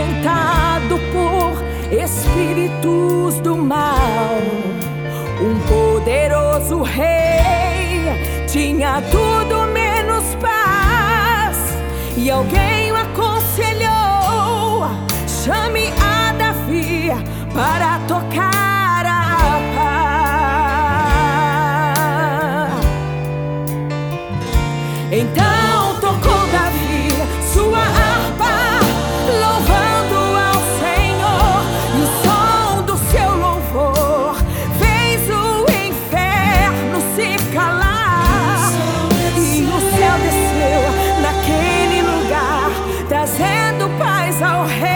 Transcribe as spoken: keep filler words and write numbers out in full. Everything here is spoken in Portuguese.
atormentado por espíritos do mal. Um poderoso rei tinha tudo menos paz, e alguém o aconselhou: chame a Davi para tocar a harpa. Então tocou Davi sua harpa, louvando ao Senhor, e o som do seu louvor fez o inferno se calar, e o céu desceu naquele lugar, trazendo paz ao rei.